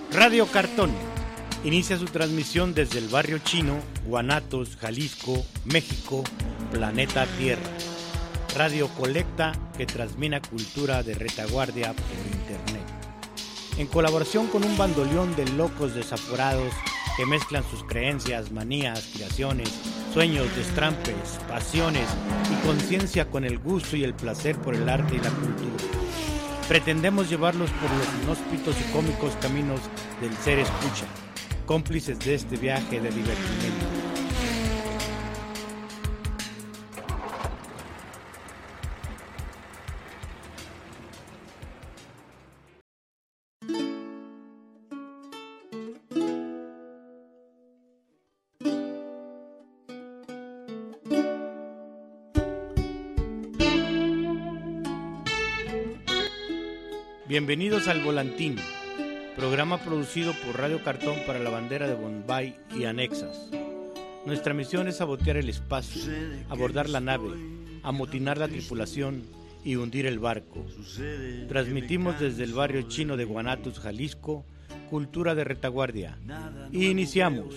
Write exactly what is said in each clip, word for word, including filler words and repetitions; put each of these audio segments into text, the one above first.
Radio Cartón inicia su transmisión desde el barrio chino, Guanatos, Jalisco, México, planeta Tierra. Radio Colecta que transmite cultura de retaguardia por internet. En colaboración con un bandoleón de locos desaforados que mezclan sus creencias, manías, creaciones, sueños, destrampes, pasiones y conciencia con el gusto y el placer por el arte y la cultura. Pretendemos llevarlos por los inhóspitos y cómicos caminos del ser escucha, cómplices de este viaje de divertimento. Bienvenidos al Volantín, programa producido por Radio Cartón para la bandera de Bombay y anexas. Nuestra misión es sabotear el espacio, abordar la nave, amotinar la tripulación y hundir el barco. Transmitimos desde el barrio chino de Guanatos, Jalisco, cultura de retaguardia. Y iniciamos.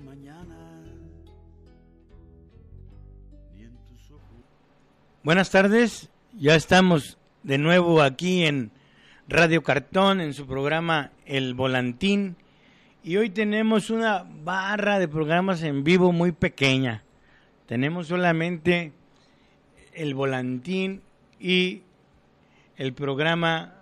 Buenas tardes, ya estamos de nuevo aquí en Radio Cartón en su programa El Volantín, y hoy tenemos una barra de programas en vivo muy pequeña. Tenemos solamente El Volantín y el programa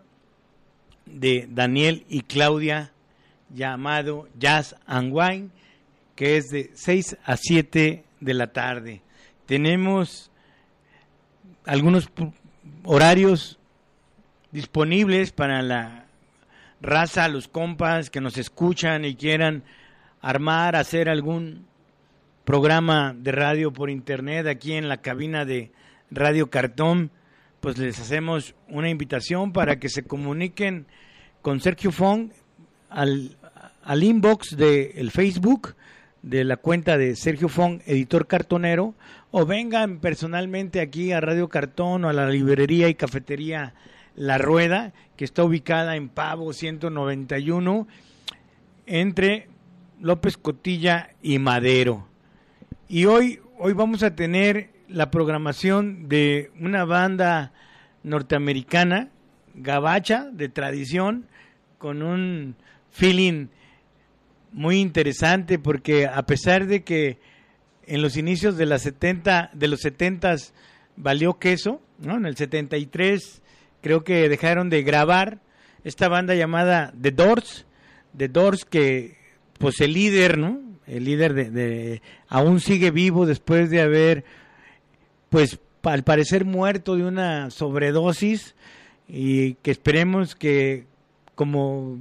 de Daniel y Claudia llamado Jazz and Wine, que es de seis a siete de la tarde. Tenemos algunos horarios disponibles para la raza, los compas que nos escuchan y quieran armar, hacer algún programa de radio por internet aquí en la cabina de Radio Cartón. Pues les hacemos una invitación para que se comuniquen con Sergio Fong al, al inbox del Facebook de la cuenta de Sergio Fong, editor cartonero, o vengan personalmente aquí a Radio Cartón o a la librería y cafetería La Rueda, que está ubicada en Pavo ciento noventa y uno, entre López Cotilla y Madero. Y hoy, hoy vamos a tener la programación de una banda norteamericana, gabacha, de tradición, con un feeling muy interesante, porque a pesar de que en los inicios de, las setenta, de los setentas valió queso, ¿no? En el setenta y tres creo que dejaron de grabar esta banda llamada The Doors, The Doors que pues el líder, ¿no? El líder de, de aún sigue vivo después de haber, pues al parecer muerto de una sobredosis, y que esperemos que como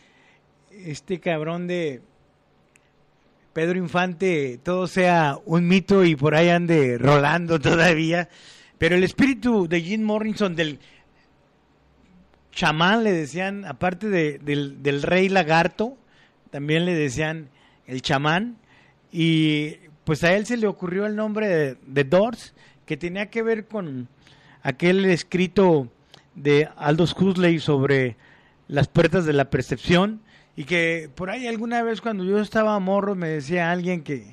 este cabrón de Pedro Infante todo sea un mito y por ahí ande rolando todavía, pero el espíritu de Jim Morrison, del chamán, le decían, aparte de, del, del rey lagarto, también le decían el chamán, y pues a él se le ocurrió el nombre de, de Doors, que tenía que ver con aquel escrito de Aldous Huxley sobre las puertas de la percepción, y que por ahí alguna vez cuando yo estaba morro me decía alguien que,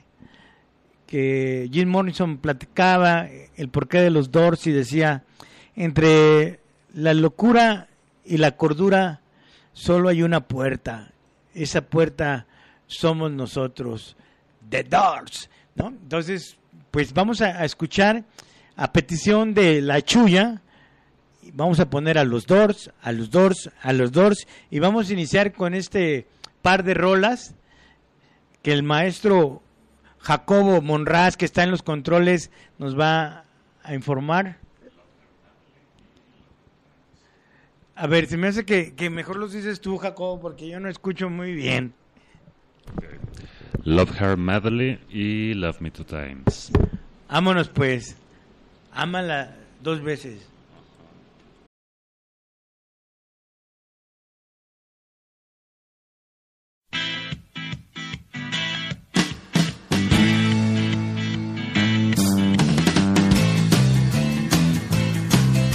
que Jim Morrison platicaba el porqué de los Doors y decía, entre la locura y la cordura solo hay una puerta, esa puerta somos nosotros, The Doors, ¿no? Entonces, pues vamos a, a escuchar, a petición de la Chuya, vamos a poner a los Doors, a los Doors, a los Doors, y vamos a iniciar con este par de rolas que el maestro Jacobo Monraz, que está en los controles, nos va a informar. A ver, se me hace que, que mejor los dices tú, Jacobo, porque yo no escucho muy bien. Love Her Madly y Love Me Two Times. Vámonos pues, ámala dos veces.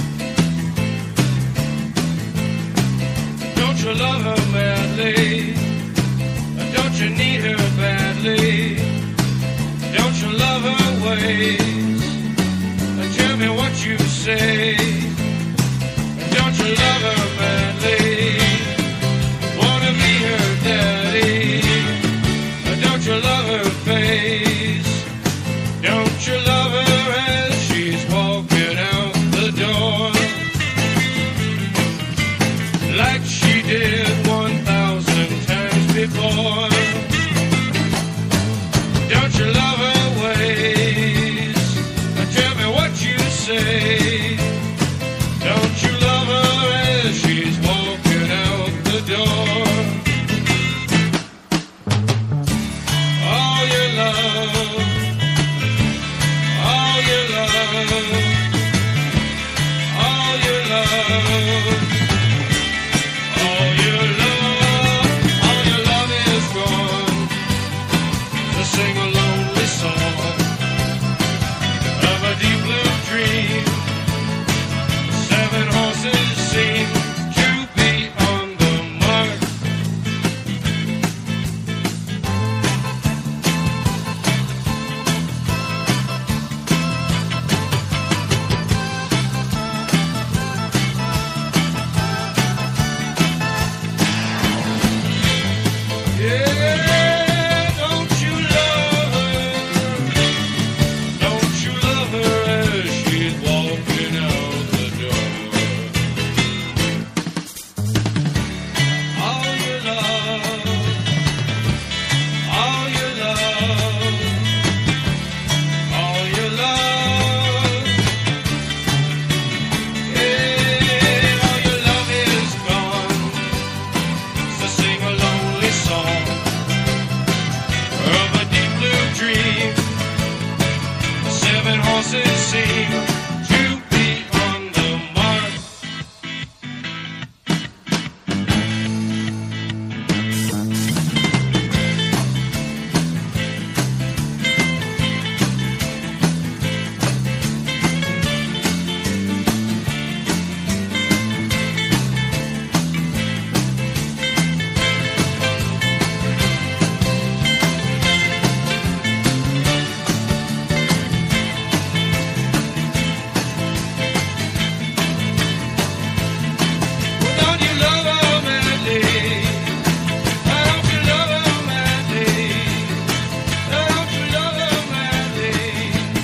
Don't you love her madly? you need her badly? Don't you love her ways? Tell me what you say. Don't you love her badly? Wanna be her daddy? Don't you love her face? Don't you love her as she's walking out the door? Like she did one thousand times before. Don't you love her ways? Tell me what you say. Don't you love her as she's walking out the door? All your love, all your love, all your love. All your love, all your love is gone to sing a lonely song of a deep blue dream. Seven horses seem to be on the mark. Yeah, don't you love her? Don't you love her as she's walking out the door? All your love, all your love, all your love. Yeah, all your love is gone. So sing a lonely song of a deep blue dream. Seven horses seem to be on the mark. Don't you love her madly? Don't you love her madly? Don't you love her madly?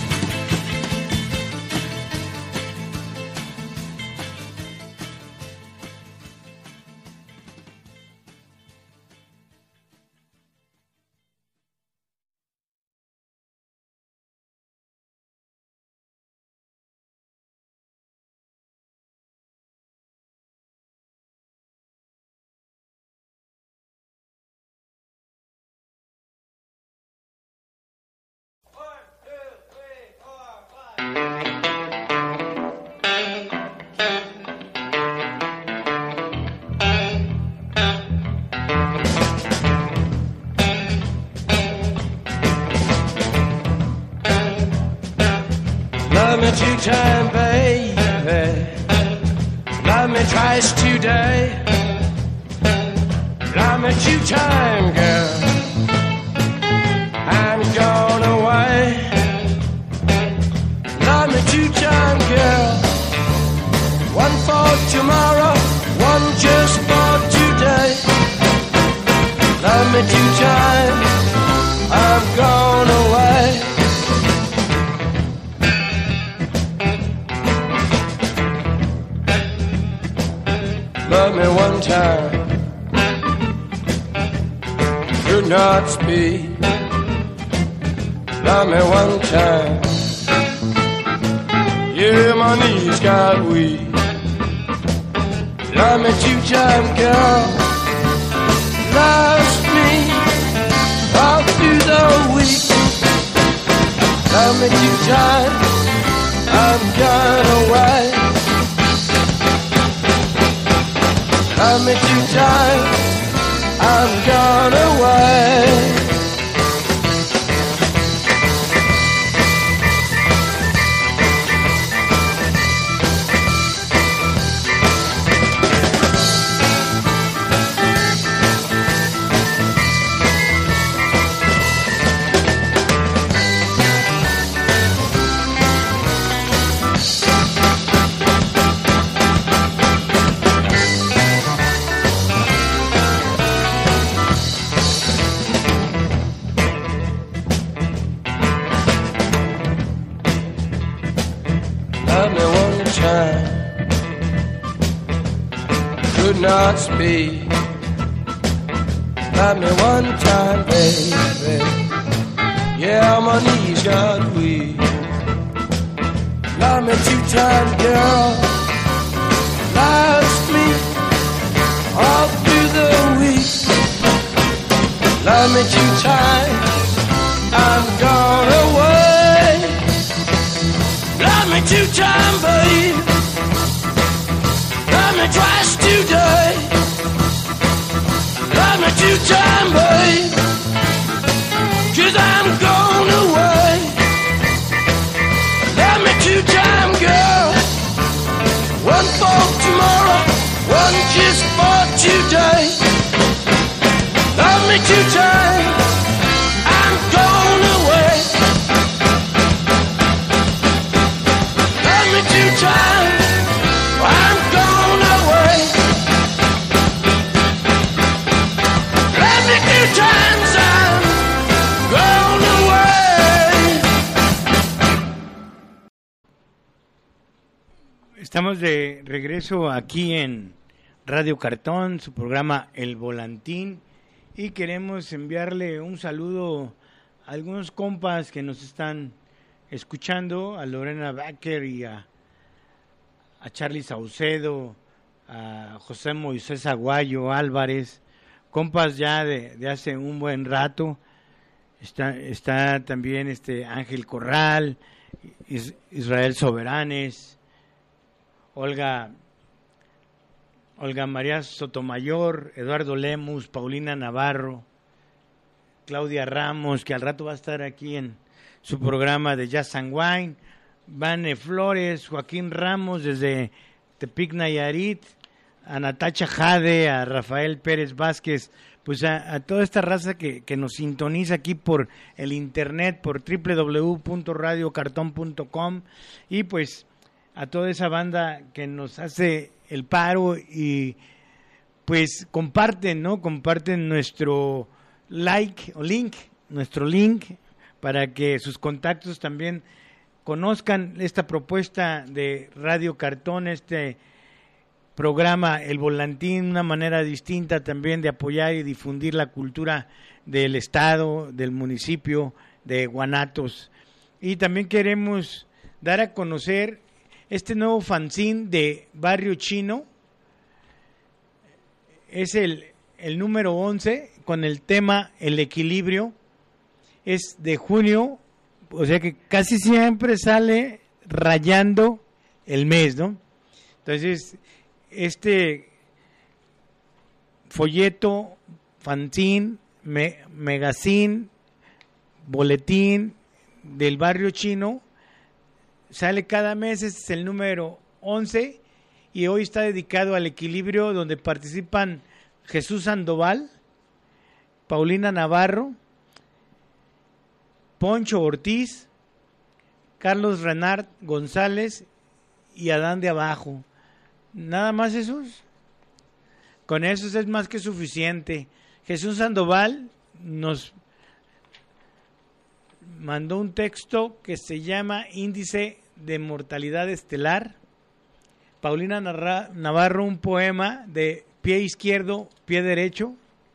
Love me two times, baby. Love me twice today. Love me two times, girl. I'm gone away. Love me two times, girl. One for tomorrow, one just for today. Love me two times. I'm gone away. Love me one time, do not speak. Love me one time, yeah, my knees got weak. Love me two times, girl. Last me all through the week. Love me two times, I'm gone away. Love me two times, I'm gone away. could not speak. Love me one time, baby. Yeah, my knees got weak. Love me two times, girl. Last week, all through the week. Love me two times, I'm gone away. Love me two times, babe. Love me twice today. Love me two times, babe. 'Cause I'm gone away. Love me two times, girl. One for tomorrow, one just for today. Love me two times, I'm gone away. Love me two times, I'm gone away. Love me two times, I'm gone away. Estamos de regreso aquí en Radio Cartón, su programa El Volantín, y queremos enviarle un saludo a algunos compas que nos están escuchando, a Lorena Baker y a, a Charlie Saucedo, a José Moisés Aguayo Álvarez, compas ya de, de hace un buen rato. Está, está también este Ángel Corral, Is, Israel Soberanes, Olga Olga María Sotomayor, Eduardo Lemus, Paulina Navarro, Claudia Ramos, que al rato va a estar aquí en su programa de Jazz and Wine, Vane Flores, Joaquín Ramos desde Tepic Nayarit, a Natacha Jade, a Rafael Pérez Vázquez, pues a, a toda esta raza que, que nos sintoniza aquí por el internet, por doble u doble u doble u punto radio cartón punto com, y pues a toda esa banda que nos hace el paro y pues comparten, ¿no? Comparten nuestro like o link, nuestro link, para que sus contactos también conozcan esta propuesta de Radio Cartón, este programa El Volantín, una manera distinta también de apoyar y difundir la cultura del estado, del municipio de Guanatos. Y también queremos dar a conocer este nuevo fanzine de Barrio Chino. Es el, el número once con el tema El Equilibrio. Es de junio, o sea que casi siempre sale rayando el mes, ¿no? Entonces, este folleto, fanzine, me, megazine, boletín del Barrio Chino sale cada mes. Este es el número once y hoy está dedicado al equilibrio, donde participan Jesús Sandoval, Paulina Navarro, Poncho Ortiz, Carlos Renard González y Adán de Abajo. Nada más esos. Con esos es más que suficiente. Jesús Sandoval nos mandó un texto que se llama Índice de Mortalidad Estelar. Paulina Navarro un poema de Pie Izquierdo, Pie Derecho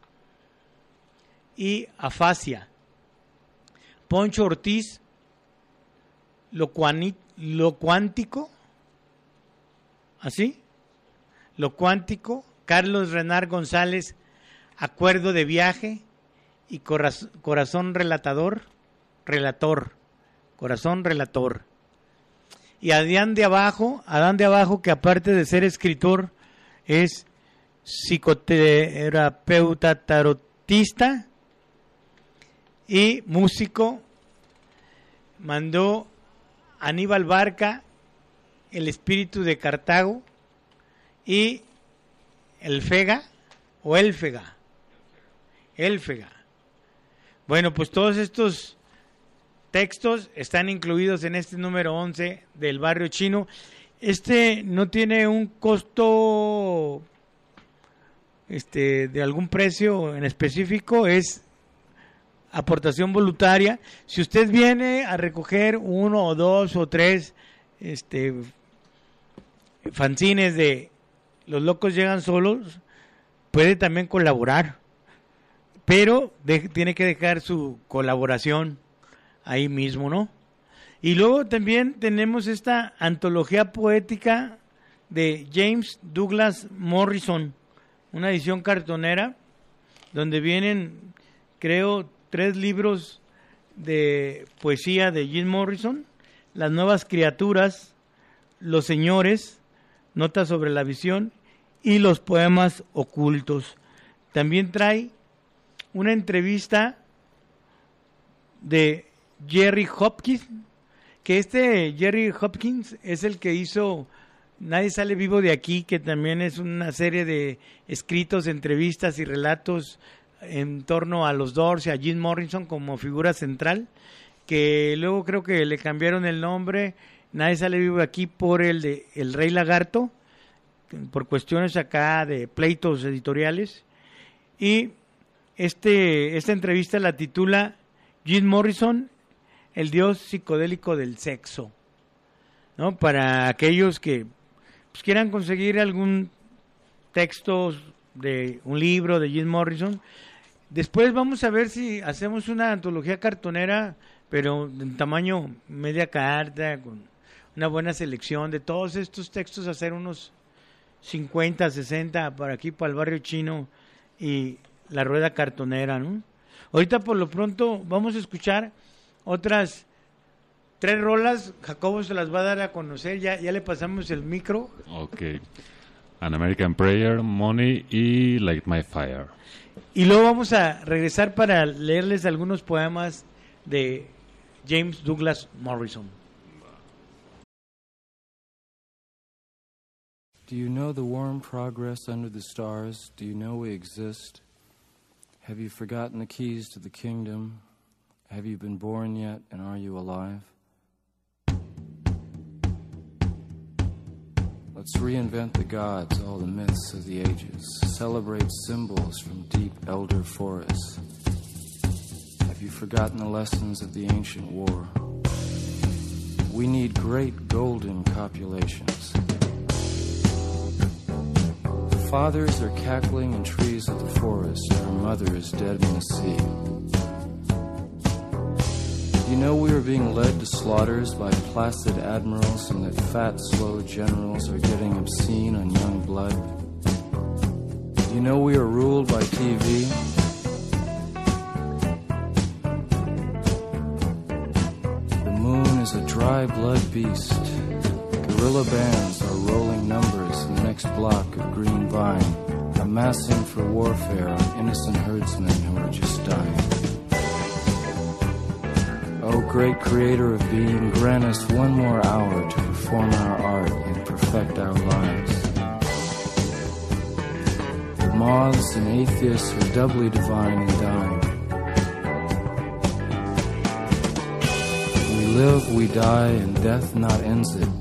y Afasia. Poncho Ortiz, lo, cuani, lo cuántico, ¿así? Lo cuántico. Carlos Renard González, Acuerdo de Viaje y Corazón, corazón Relatador, Relator, Corazón Relator. Y Adán de Abajo, Adán de Abajo, que aparte de ser escritor, es psicoterapeuta tarotista y músico. Mandó Aníbal Barca, El Espíritu de Cartago, y El Fega, o Elfega, Elfega. Bueno, pues todos estos textos están incluidos en este número once del Barrio Chino. Este no tiene un costo este de algún precio en específico, es aportación voluntaria. Si usted viene a recoger uno o dos o tres este fanzines de Los Locos Llegan Solos, puede también colaborar, pero de, tiene que dejar su colaboración ahí mismo, ¿no? Y luego también tenemos esta antología poética de James Douglas Morrison, una edición cartonera, donde vienen, creo, tres libros de poesía de Jim Morrison: Las Nuevas Criaturas, Los Señores, Notas sobre la Visión y los Poemas Ocultos. También trae una entrevista de Jerry Hopkins, que este Jerry Hopkins es el que hizo Nadie Sale Vivo de Aquí, que también es una serie de escritos, entrevistas y relatos en torno a los Doors y a Jim Morrison como figura central, que luego creo que le cambiaron el nombre, Nadie Sale Vivo de Aquí, por el de El Rey Lagarto, por cuestiones acá de pleitos editoriales. Y este esta entrevista la titula Jim Morrison, el dios psicodélico del sexo, ¿no? Para aquellos que pues, quieran conseguir algún texto de un libro de Jim Morrison. Después vamos a ver si hacemos una antología cartonera, pero en tamaño media carta, con una buena selección de todos estos textos, hacer unos cincuenta, sesenta para aquí, para el barrio chino y la rueda cartonera, ¿no? Ahorita por lo pronto vamos a escuchar otras tres rolas. Jacobo se las va a dar a conocer, ya, ya le pasamos el micro. Ok. An American Prayer, Money y Light My Fire. Y luego vamos a regresar para leerles algunos poemas de James Douglas Morrison. Do you know the warm progress under the stars? Do you know we exist? Have you forgotten the keys to the kingdom? Have you been born yet, and are you alive? Let's reinvent the gods, all the myths of the ages. Celebrate symbols from deep elder forests. Have you forgotten the lessons of the ancient war? We need great golden copulations. Fathers are cackling in trees of the forest. Our mother is dead in the sea. You know we are being led to slaughters by placid admirals, and that fat, slow generals are getting obscene on young blood. You know we are ruled by T V. The moon is a dry blood beast. Guerrilla bands are rolling numbers in the next block of green vine, amassing for warfare on innocent herdsmen who are just dying. O great creator of being, grant us one more hour to perform our art and perfect our lives. The moths and atheists are doubly divine and dying. We live, we die, and death not ends it.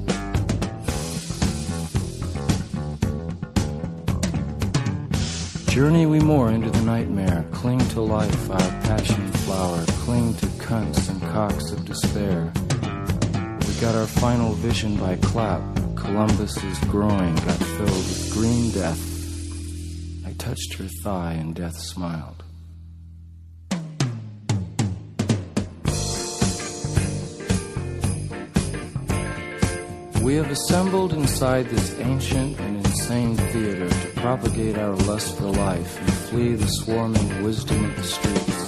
Journey we more into the nightmare, cling to life, our passion flower, cling to cunts and cocks of despair. We got our final vision by clap, Columbus's groin got filled with green death. I touched her thigh and death smiled. We have assembled inside this ancient and insane theater to propagate our lust for life and flee the swarming wisdom of the streets.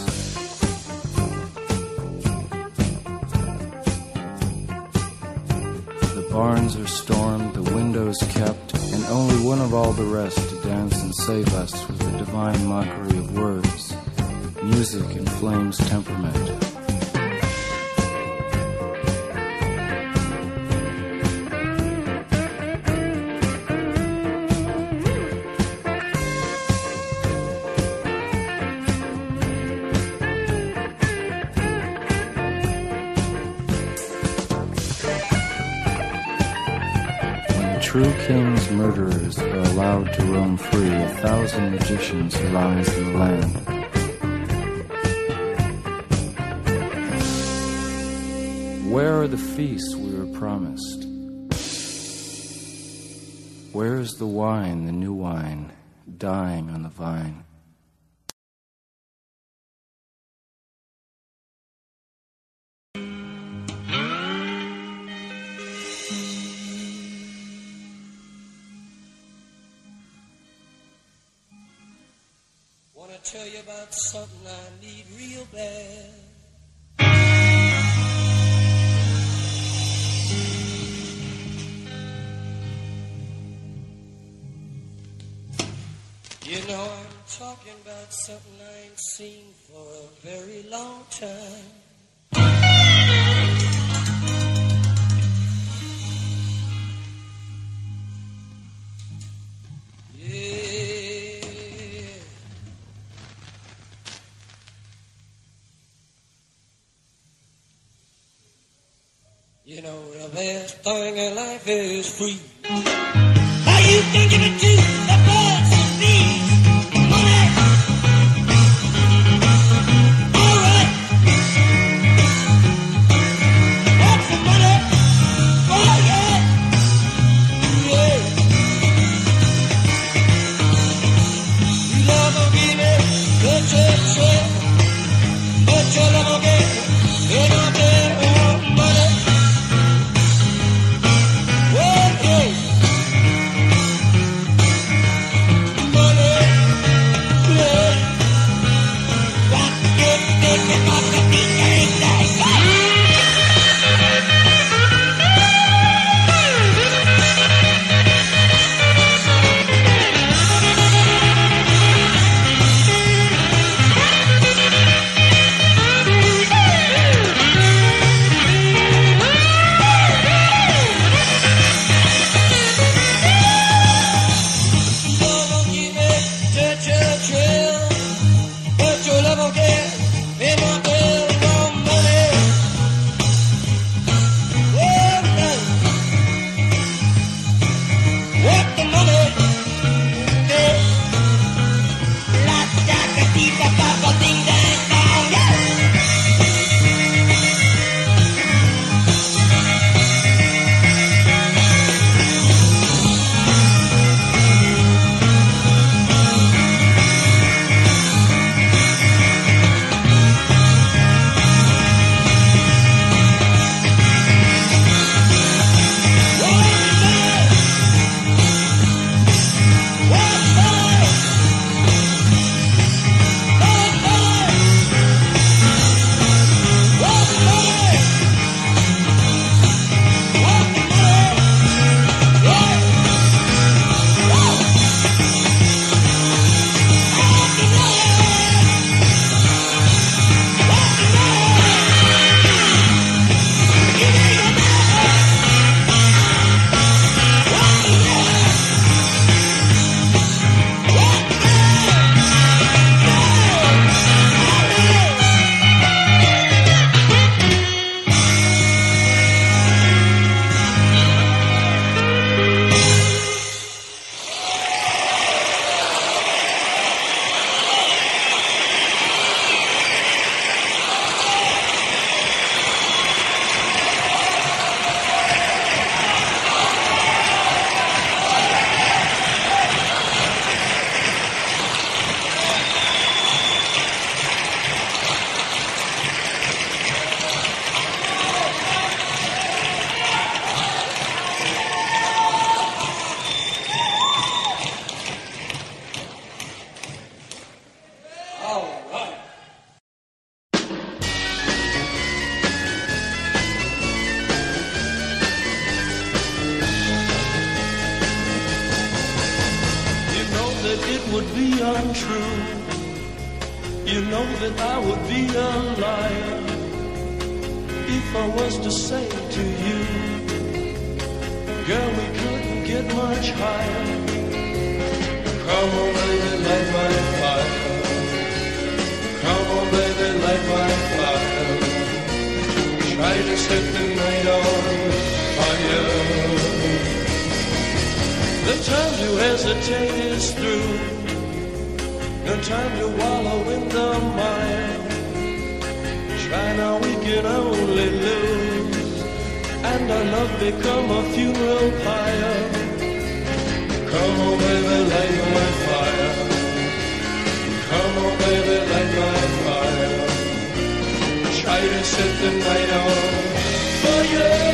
The barns are stormed, the windows kept, and only one of all the rest to dance and save us with the divine mockery of words, music inflames temperament. True kings' murderers are allowed to roam free. A thousand magicians arise in the land. Where are the feasts we were promised? Where is the wine, the new wine, dying on the vine? Wanna tell you about something I need real bad. You know I'm talking about something I ain't seen for a very long time. Yeah. You know the best thing in life is free. How you thinking to do the best of me? Money. All right. That's the money. Oh yeah. Yeah. You love will give me good shit. But your love will get me not there. Oh, money. Come on, baby, light my fire. Come on, baby, light my fire. Try to set the night on fire.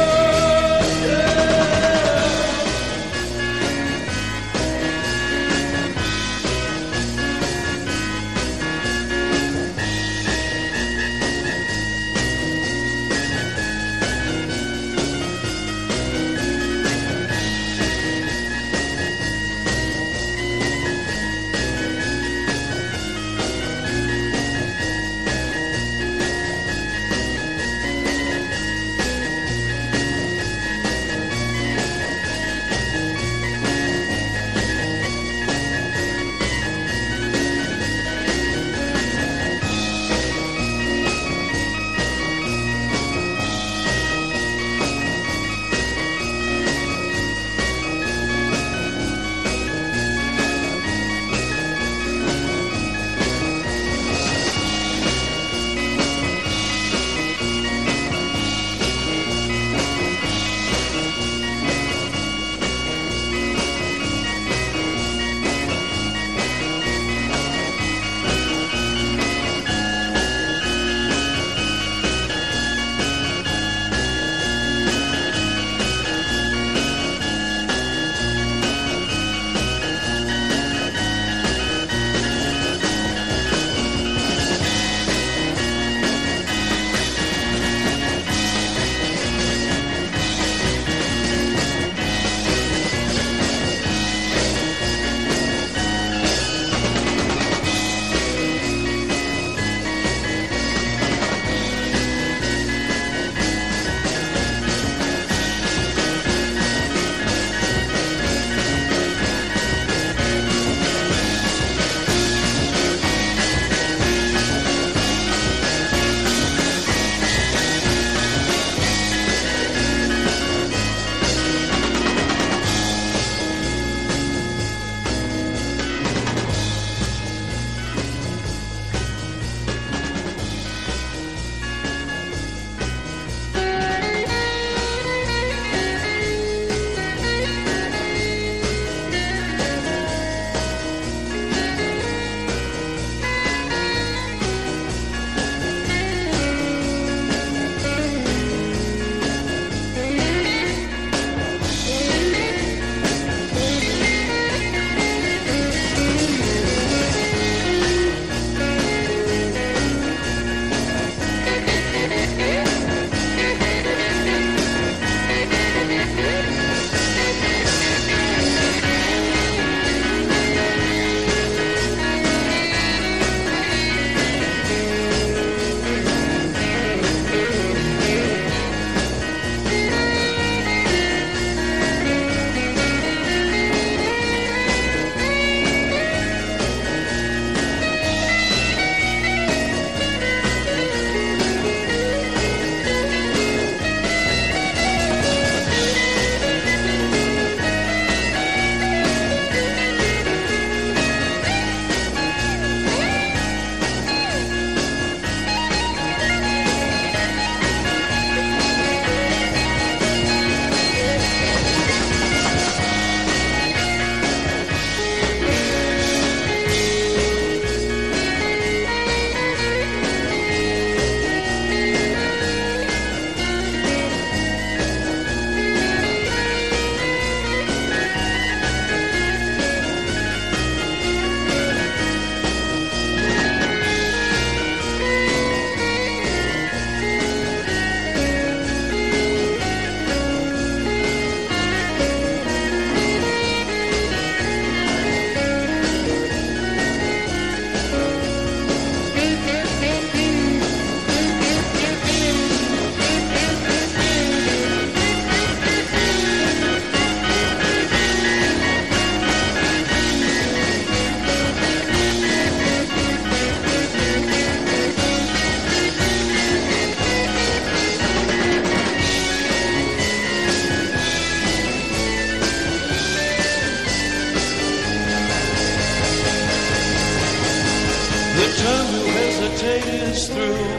is through.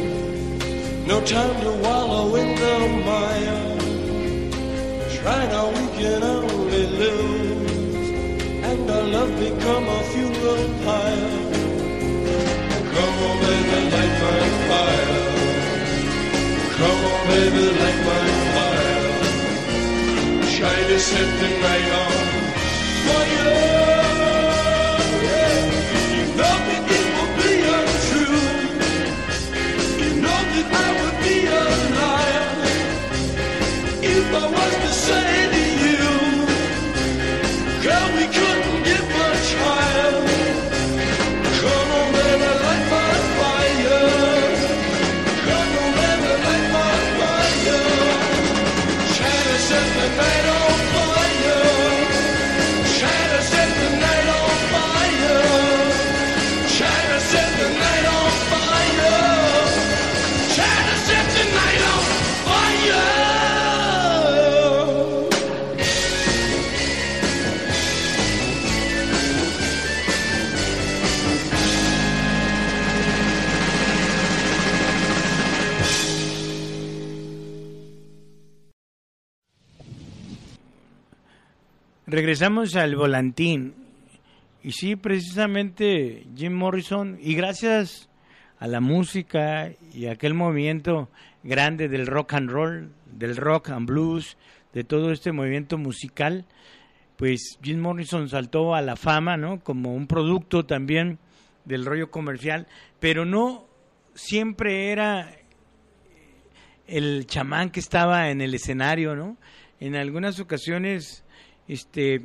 No time to wallow in the mire. Try now, we can only lose. love become a funeral pyre. Come on, baby, light my fire. Come on, baby, light my fire. Try to set the night on fire. Yeah. You know that it will be untrue. You know that I would be a liar if I was to say to you, girl, we couldn't get much higher. Come on, baby, light my fire. Come on, baby, light my fire. Try to set the night on fire. Try to set the night on fire. Try to set the night on fire. Try to set the night on fire. Regresamos al volantín. Y sí, precisamente Jim Morrison, y gracias a la música y a aquel movimiento grande del rock and roll, del rock and blues, de todo este movimiento musical, pues Jim Morrison saltó a la fama, ¿no? Como un producto también del rollo comercial, pero no siempre era el chamán que estaba en el escenario, ¿no? En algunas ocasiones este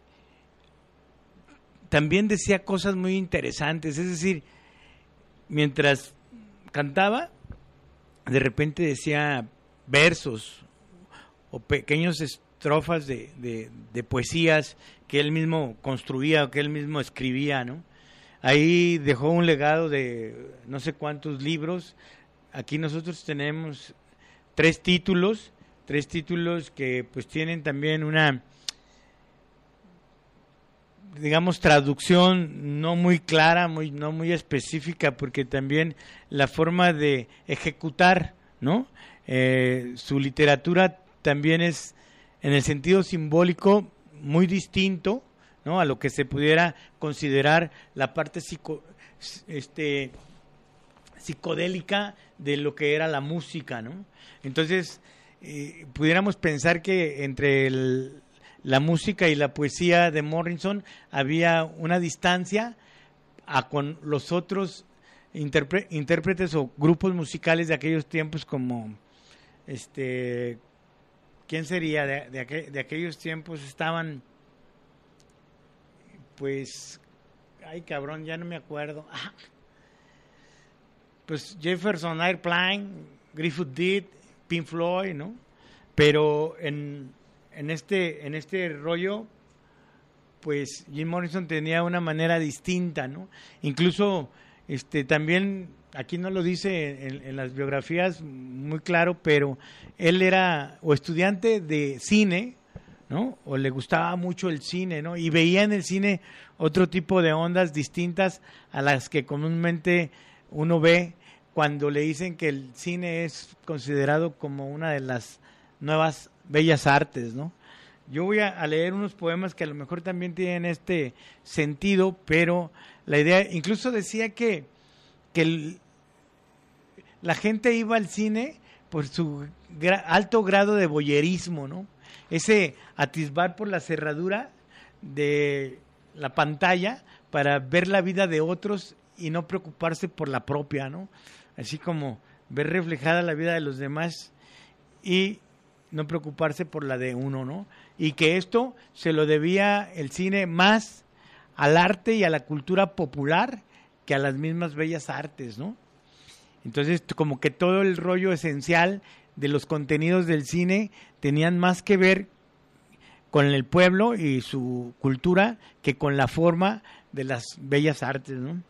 también decía cosas muy interesantes, es decir, mientras cantaba, de repente decía versos o pequeños estrofas de, de, de poesías que él mismo construía o que él mismo escribía, ¿no? Ahí dejó un legado de no sé cuántos libros. Aquí nosotros tenemos tres títulos, tres títulos que pues tienen también una, digamos, traducción no muy clara, muy no muy específica, porque también la forma de ejecutar, ¿no? Eh, su literatura también es, en el sentido simbólico, muy distinto, ¿no? A lo que se pudiera considerar la parte psico, este, psicodélica de lo que era la música, ¿no? Entonces, eh, pudiéramos pensar que entre el la música y la poesía de Morrison había una distancia a con los otros interpre- intérpretes o grupos musicales de aquellos tiempos, como este ¿quién sería? De, de, aqu- de aquellos tiempos estaban, pues, ay cabrón, ya no me acuerdo. Pues Jefferson Airplane, Grateful Dead, Pink Floyd, ¿no? Pero en En este, en este rollo, pues Jim Morrison tenía una manera distinta, ¿no? Incluso, este, también, aquí no lo dice en, en las biografías muy claro, pero él era o estudiante de cine, ¿no? O le gustaba mucho el cine, ¿no? Y veía en el cine otro tipo de ondas distintas a las que comúnmente uno ve cuando le dicen que el cine es considerado como una de las nuevas bellas artes, ¿no? Yo voy a, a leer unos poemas que a lo mejor también tienen este sentido, pero la idea, incluso decía que, que el, la gente iba al cine por su gra, alto grado de voyerismo, ¿no? Ese atisbar por la cerradura de la pantalla para ver la vida de otros y no preocuparse por la propia, ¿no? Así como ver reflejada la vida de los demás y no preocuparse por la de uno, ¿no? Y que esto se lo debía el cine más al arte y a la cultura popular que a las mismas bellas artes, ¿no? Entonces, como que todo el rollo esencial de los contenidos del cine tenían más que ver con el pueblo y su cultura que con la forma de las bellas artes, ¿no?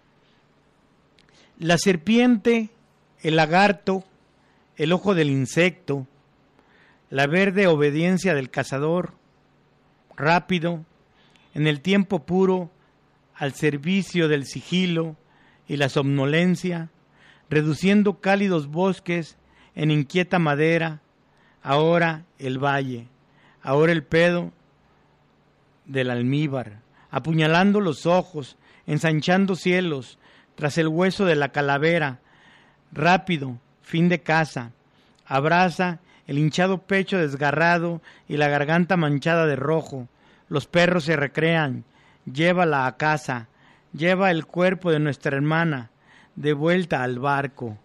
La serpiente, el lagarto, el ojo del insecto, la verde obediencia del cazador, rápido, en el tiempo puro, al servicio del sigilo y la somnolencia, reduciendo cálidos bosques en inquieta madera, ahora el valle, ahora el pedo del almíbar, apuñalando los ojos, ensanchando cielos, tras el hueso de la calavera, rápido, fin de caza, abraza el hinchado pecho desgarrado y la garganta manchada de rojo, los perros se recrean, llévala a casa, lleva el cuerpo de nuestra hermana, de vuelta al barco.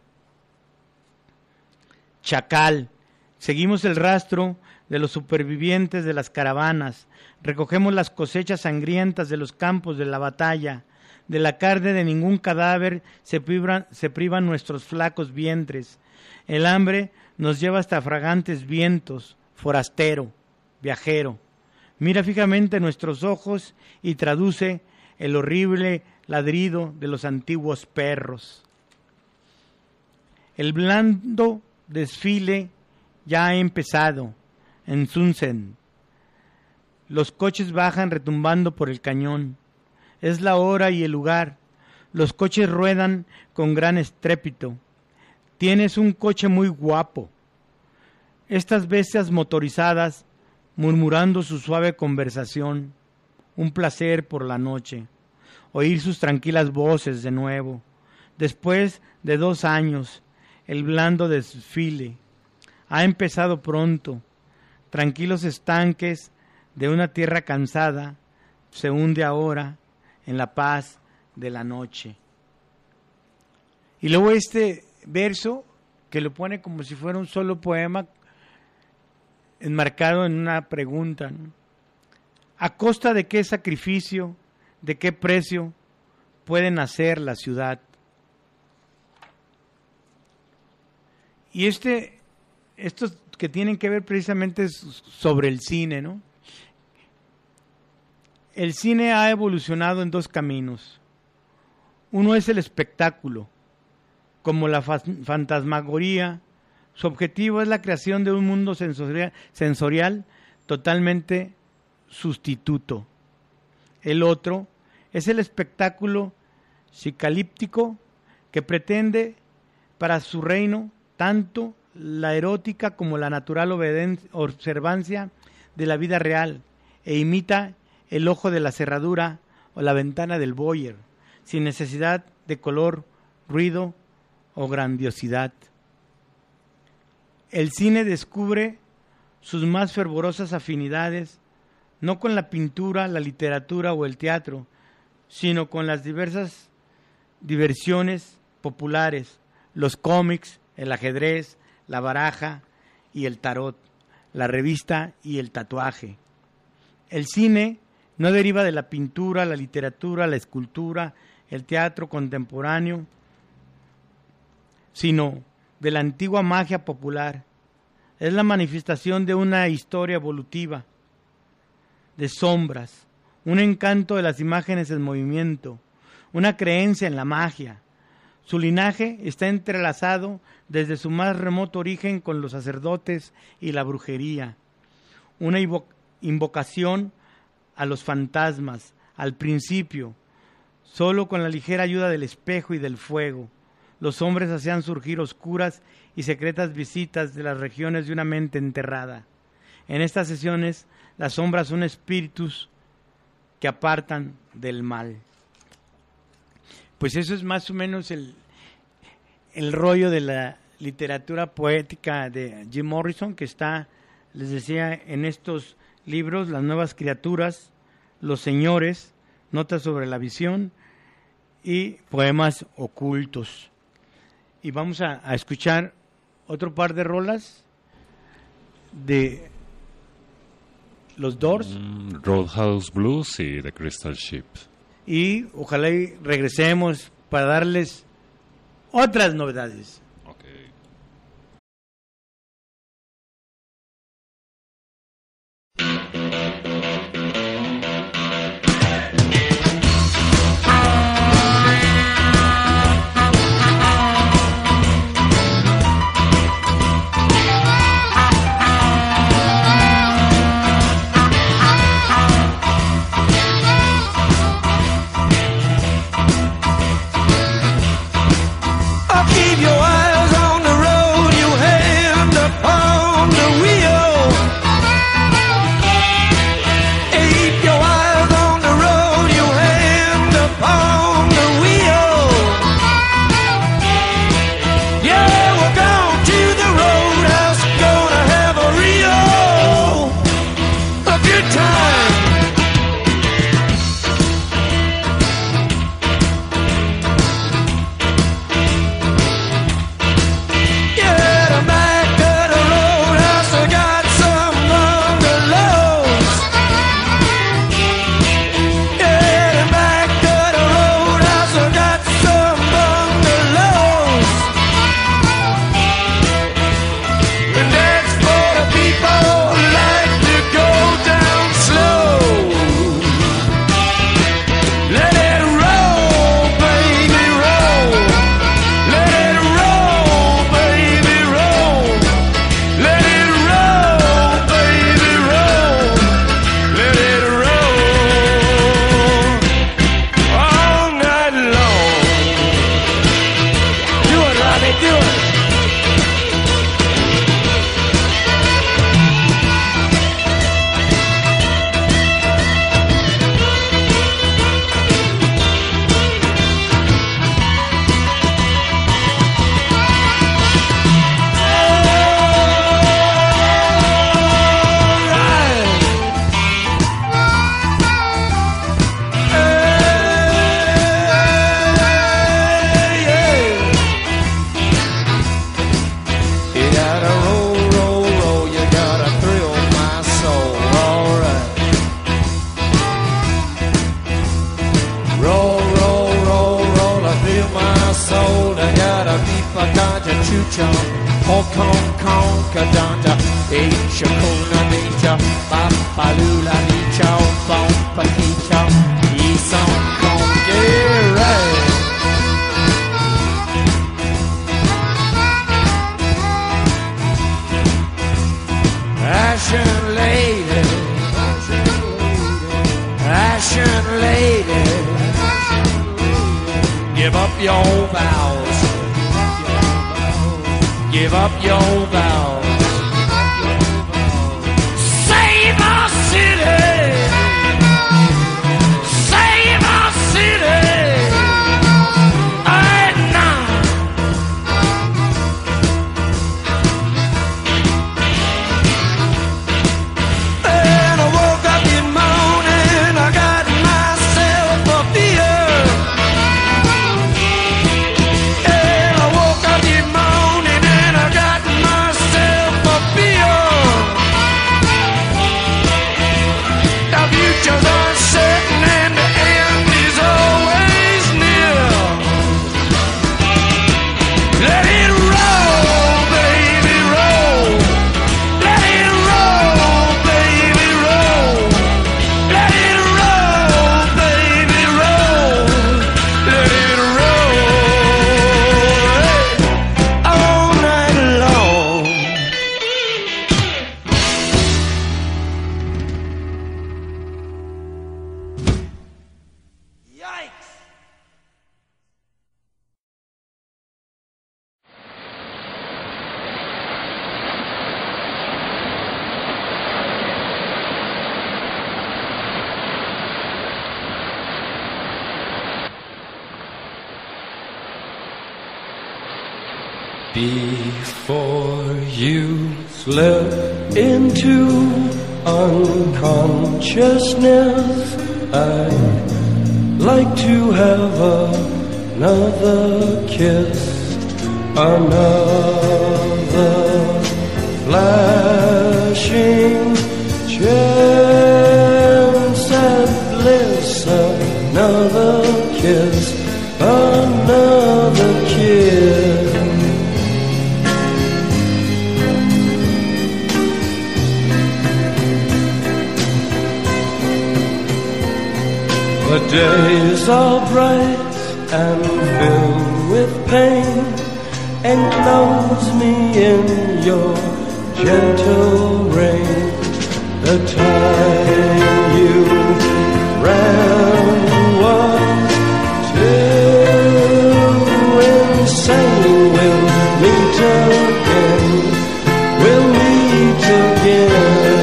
Chacal, seguimos el rastro de los supervivientes de las caravanas, recogemos las cosechas sangrientas de los campos de la batalla, de la carne de ningún cadáver se privan, se privan nuestros flacos vientres, el hambre nos lleva hasta fragantes vientos, forastero, viajero, mira fijamente nuestros ojos y traduce el horrible ladrido de los antiguos perros. El blando desfile ya ha empezado en Sunsen. Los coches bajan retumbando por el cañón. Es la hora y el lugar. Los coches ruedan con gran estrépito. Tienes un coche muy guapo. Estas bestias motorizadas murmurando su suave conversación. Un placer por la noche. Oír sus tranquilas voces de nuevo. Después de dos años, el blando desfile ha empezado pronto. Tranquilos estanques de una tierra cansada se hunde ahora en la paz de la noche. Y luego este verso que lo pone como si fuera un solo poema enmarcado en una pregunta, ¿no? ¿A costa de qué sacrificio, de qué precio puede nacer la ciudad? Y este, estos que tienen que ver precisamente sobre el cine, ¿no? El cine ha evolucionado en dos caminos. Uno es el espectáculo, como la fa- fantasmagoría. Su objetivo es la creación de un mundo sensorial, sensorial totalmente sustituto. El otro es el espectáculo psicalíptico que pretende para su reino tanto la erótica como la natural obeden- observancia de la vida real e imita el ojo de la cerradura o la ventana del boyer, sin necesidad de color, ruido o grandiosidad. El cine descubre sus más fervorosas afinidades no con la pintura, la literatura o el teatro, sino con las diversas diversiones populares, los cómics, el ajedrez, la baraja y el tarot, la revista y el tatuaje. El cine no deriva de la pintura, la literatura, la escultura, el teatro contemporáneo, sino de la antigua magia popular. Es la manifestación de una historia evolutiva, de sombras, un encanto de las imágenes en movimiento, una creencia en la magia. Su linaje está entrelazado desde su más remoto origen con los sacerdotes y la brujería, una invo- invocación a los fantasmas, al principio, solo con la ligera ayuda del espejo y del fuego. Los hombres hacían surgir oscuras y secretas visitas de las regiones de una mente enterrada. En estas sesiones, las sombras son espíritus que apartan del mal. Pues eso es más o menos el, el rollo de la literatura poética de Jim Morrison, que está, les decía, en estos libros, Las nuevas criaturas, Los señores, Notas sobre la visión y Poemas ocultos. Y vamos a, a escuchar otro par de rolas de los Doors. Mm, Roadhouse Blues y The Crystal Ship. Y ojalá y regresemos para darles otras novedades. Okay. I'll keep your eyes Beach, Hong Kong, Conca, Beach, Kuna Beach, Papalula Beach, Paquita, East Hong Kong, get right. Ashen lady, Ashen lady, give up your vows, give up your vows, save our city, save our city, right now. And I woke up in the morning, I got myself a beer. And I woke up in the morning and I got myself a beer. The future's uncertain and the end is always near. Let it roll, baby, roll. Let it roll, baby, roll. Let it roll, baby, roll. Let it roll all night long. Yikes! Before you slip into unconsciousness, I'd like to have another kiss, another flashing chance at bliss, another kiss, another kiss. The days are bright and filled with pain. Enclose me in your gentle rain. The time you ran was too insane. We'll meet again. We'll meet again.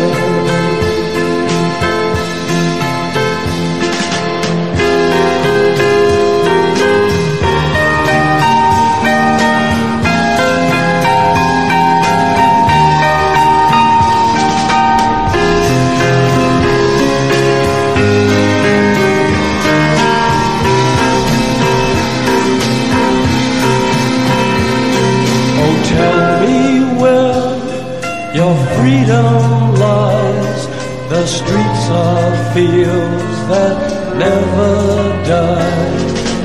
Freedom lies, the streets are fields that never die.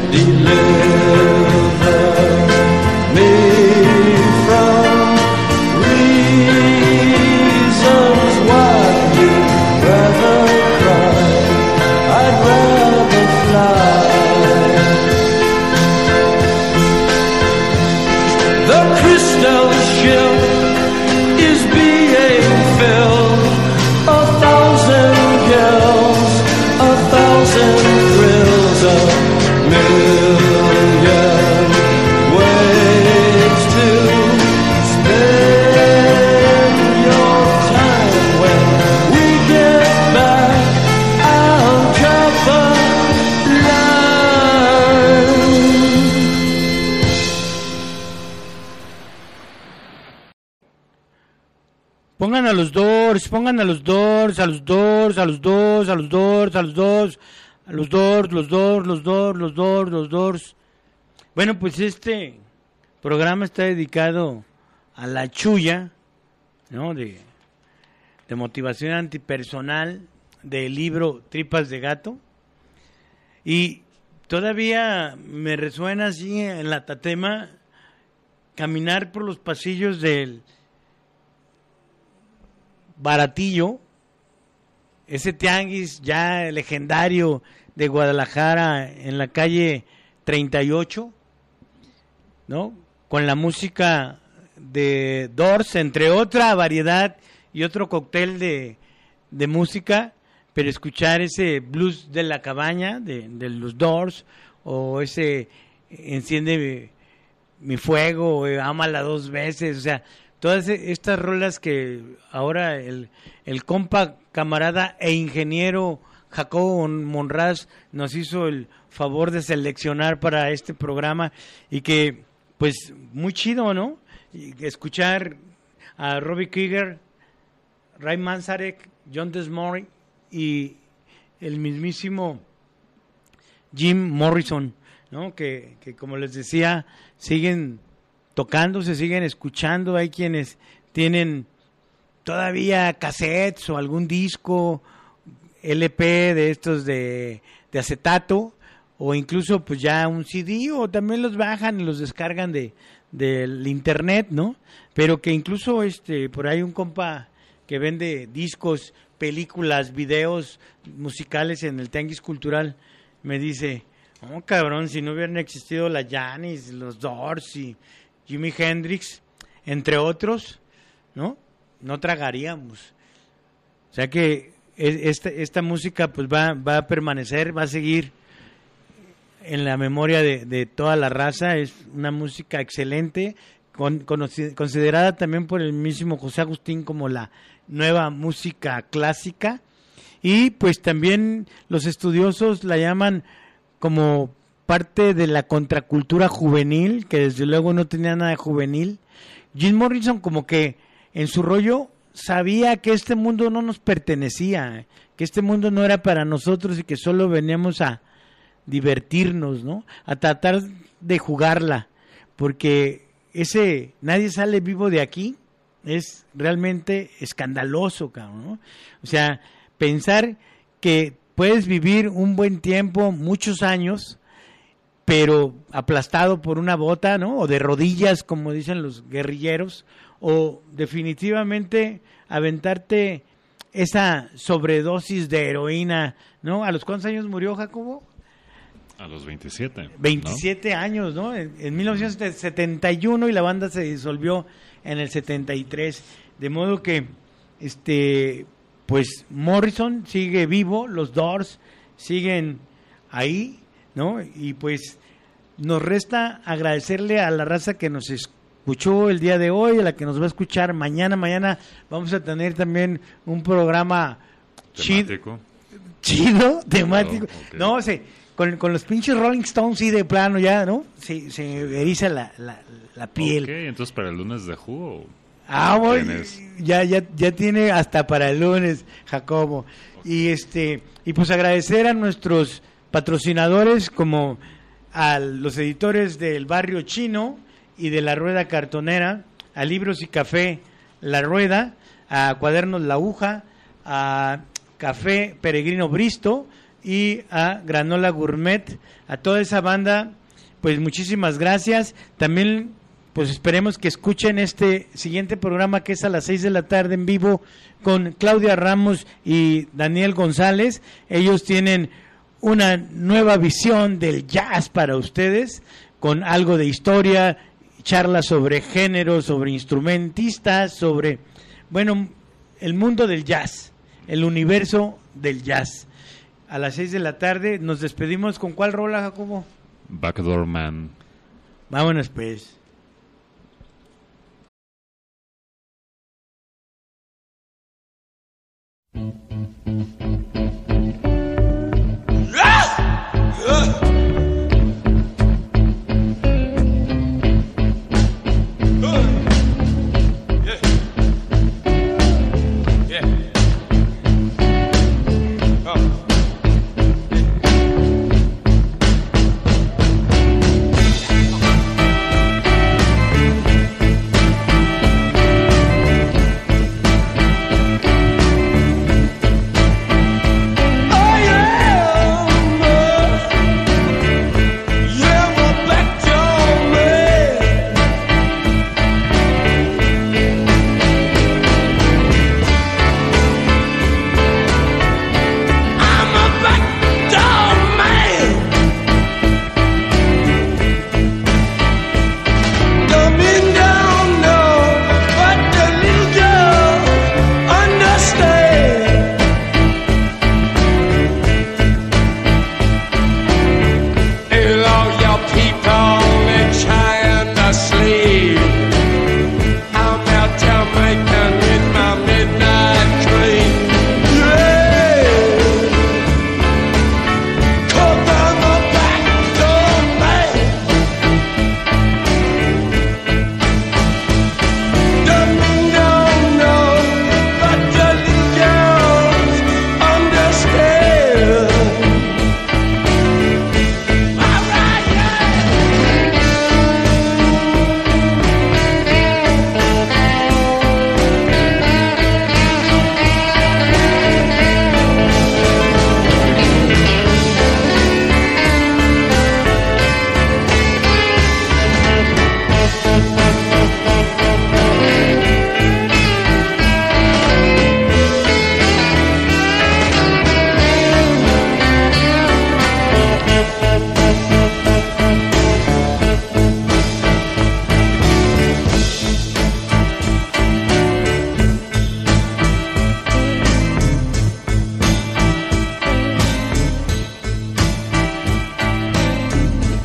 Deliver me from reasons why you'd rather cry. I'd rather fly. The crystal ship is being filled. A thousand girls, a thousand thrills, a million ways to spend your time. When we get back, I'll cover line. Pongan a los Doors, pongan a los Doors, a los Doors, a los Doors, a los Doors, a los Doors, a los Doors, los Doors, los Doors, los Doors, los Doors. Bueno, pues este programa está dedicado a la chulla, ¿no? De, de motivación antipersonal del libro Tripas de Gato. Y todavía me resuena así en la tatema caminar por los pasillos del Baratillo, ese tianguis ya legendario de Guadalajara en la calle treinta y ocho, ¿no? Con la música de Doors, entre otra variedad y otro cóctel de, de música, pero escuchar ese blues de la cabaña de, de los Doors, o ese Enciende mi, mi fuego, o Ámala dos veces, o sea, todas estas rolas que ahora el, el compa, camarada e ingeniero Jacobo Monraz nos hizo el favor de seleccionar para este programa, y que pues muy chido, ¿no? Y escuchar a Robbie Krieger, Ray Manzarek, John Desmond y el mismísimo Jim Morrison, ¿no? Que, que como les decía, siguen tocando, se siguen escuchando. Hay quienes tienen todavía cassettes o algún disco L P de estos de, de acetato, o incluso pues ya un C D, o también los bajan y los descargan de del internet, ¿no? Pero que incluso este por ahí un compa que vende discos, películas, videos musicales en el Tianguis Cultural me dice: "Oh, cabrón, si no hubieran existido la Janis, los Doors y Jimi Hendrix, entre otros, ¿no? No tragaríamos". O sea que esta, esta música pues va, va a permanecer, va a seguir en la memoria de, de toda la raza. Es una música excelente, con, conoci- considerada también por el mismo José Agustín como la nueva música clásica, y pues también los estudiosos la llaman como parte de la contracultura juvenil, que desde luego no tenía nada de juvenil. Jim Morrison como que en su rollo sabía que este mundo no nos pertenecía, que este mundo no era para nosotros y que solo veníamos a divertirnos, ¿no? A tratar de jugarla, porque ese nadie sale vivo de aquí es realmente escandaloso, cabrón, ¿no? O sea, pensar que puedes vivir un buen tiempo, muchos años, pero aplastado por una bota, ¿no? O de rodillas, como dicen los guerrilleros, o definitivamente aventarte esa sobredosis de heroína, ¿no? ¿A los cuántos años murió Jacobo? A los veintisiete. veintisiete ¿no? años, ¿no? En, en mil novecientos setenta y uno, y la banda se disolvió en el setenta y tres. De modo que, este, pues Morrison sigue vivo, los Doors siguen ahí, ¿no? Y pues nos resta agradecerle a la raza que nos escuchó el día de hoy, a la que nos va a escuchar mañana. Mañana vamos a tener también un programa Temático. chido, chido, temático. Oh, okay. No, sé. Con, con los pinches Rolling Stones, sí, de plano ya, ¿no? Se, se eriza la, la, la piel. Ok, entonces para el lunes de Who. Ah, bueno, ya, ya, ya tiene hasta para el lunes, Jacobo. Okay. Y este, y pues agradecer a nuestros patrocinadores, como a los editores del Barrio Chino y de La Rueda Cartonera, a Libros y Café La Rueda, a Cuadernos La Aguja, a Café Peregrino Bristo y a Granola Gourmet. A toda esa banda, pues muchísimas gracias. También pues esperemos que escuchen este siguiente programa, que es a las seis de la tarde en vivo, con Claudia Ramos y Daniel González. Ellos tienen una nueva visión del jazz para ustedes, con algo de historia, charlas sobre género, sobre instrumentistas, sobre, bueno, el mundo del jazz, el universo del jazz. A las seis de la tarde nos despedimos. ¿Con cuál rola, Jacobo? Backdoor Man. Vámonos pues.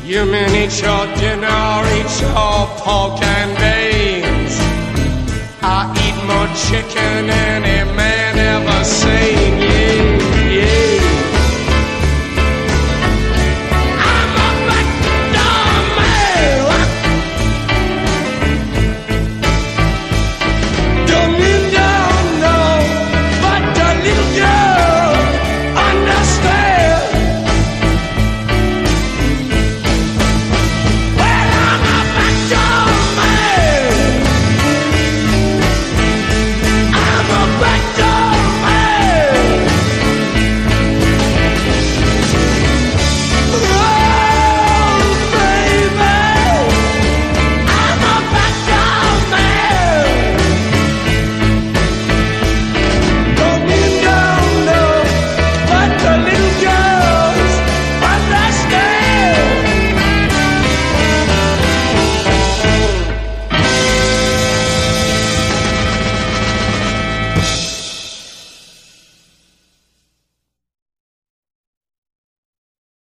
You mean eat your dinner, eat your pork and beans. I eat more chicken than any man ever seen, yeah.